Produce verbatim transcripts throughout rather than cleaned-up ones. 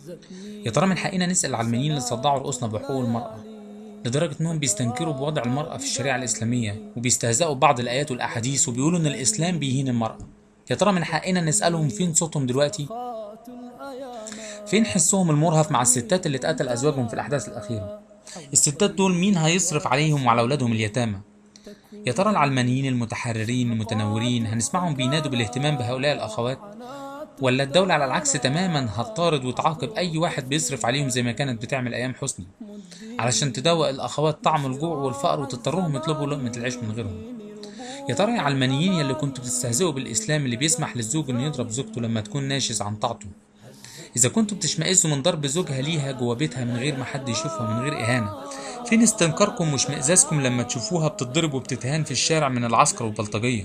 يا ترى من حقنا نسأل العلمانيين اللي صدعوا رؤوسنا بحقوق المرأة لدرجة إنهم بيستنكروا بوضع المرأة في الشريعة الإسلامية وبيستهزئوا ببعض الآيات والأحاديث وبيقولوا إن الإسلام بيهين المرأة؟ يا ترى من حقنا نسألهم فين صوتهم دلوقتي؟ فين حسهم المرهف مع الستات اللي اتقتل أزواجهم في الأحداث الأخيرة؟ الستات دول مين هيصرف عليهم وعلى أولادهم اليتامى؟ يا ترى العلمانيين المتحررين المتنورين هنسمعهم بينادوا بالاهتمام بهؤلاء الأخوات؟ ولا الدولة على العكس تماما هتطارد وتعاقب أي واحد بيصرف عليهم زي ما كانت بتعمل أيام حسني علشان تدوق الأخوات طعم الجوع والفقر وتضطرهم يطلبوا لقمة العيش من غيرهم؟ يا ترى يا علمانيين يلي كنتوا بتستهزئوا بالإسلام اللي بيسمح للزوج إنه يضرب زوجته لما تكون ناشز عن طاعته، إذا كنتوا بتشمئزوا من ضرب زوجها ليها جوا بيتها من غير ما حد يشوفها من غير إهانة، فين استنكاركم واشمئزازكم لما تشوفوها بتتضرب وبتتهان في الشارع من العسكر والبلطجية؟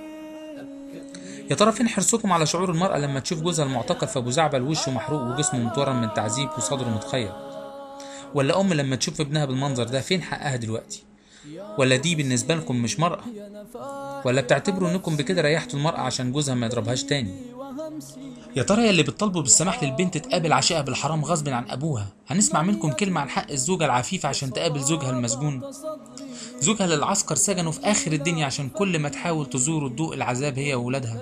يا ترى فين حرصكم على شعور المرأة لما تشوف جوزها المعتقل في أبو زعبل وشه محروق وجسمه متورم من التعذيب وصدره متخيط؟ ولا أم لما تشوف ابنها بالمنظر ده فين حقها دلوقتي؟ ولا دي بالنسبة لكم مش مرأة؟ ولا بتعتبروا انكم بكده ريحتوا المرأة عشان جوزها ما يضربهاش تاني؟ يا ترى يا اللي بتطالبوا بالسماح للبنت تقابل عشقها بالحرام غصب عن ابوها هنسمع منكم كلمة عن حق الزوجة العفيفة عشان تقابل زوجها المسجون؟ زوجها اللي العسكر سجنه في اخر الدنيا عشان كل ما تحاول تزوره تدوق العذاب هي وولادها؟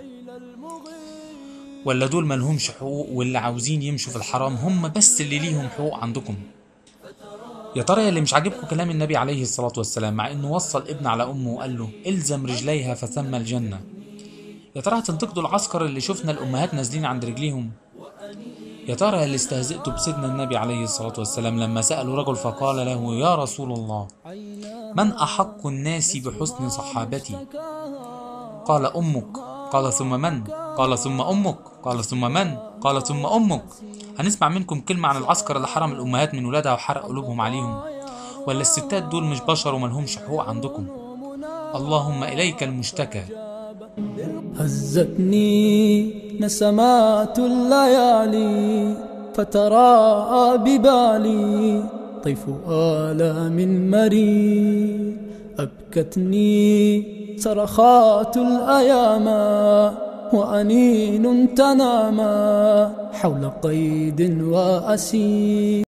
ولا دول ملهمش حقوق واللي عاوزين يمشوا في الحرام هم بس اللي ليهم حقوق عندكم؟ يا ترى اللي مش عاجبكم كلام النبي عليه الصلاة والسلام مع انه وصل ابن على امه وقال له الزم رجليها فثم الجنة، يا ترى هتنتقدوا العسكر اللي شفنا الامهات نازلين عند رجليهم؟ يا ترى اللي استهزئتوا بسيدنا النبي عليه الصلاة والسلام لما سألوا رجل فقال له يا رسول الله من أحق الناس بحسن صحابتي؟ قال أمك. قال ثم من؟ قال ثم أمك. قال ثم من؟ قال ثم أمك. هنسمع منكم كلمة عن العسكر اللي حرم الأمهات من ولادها وحرق قلوبهم عليهم؟ ولا الستات دول مش بشر وملهمش حقوق عندكم؟ اللهم إليك المشتكى. هزتني نسمات الليالي فتراءى ببالي طيف آلام مرير، أبكتني صرخات الأيام وأنين تنامى حول قيد وأسير.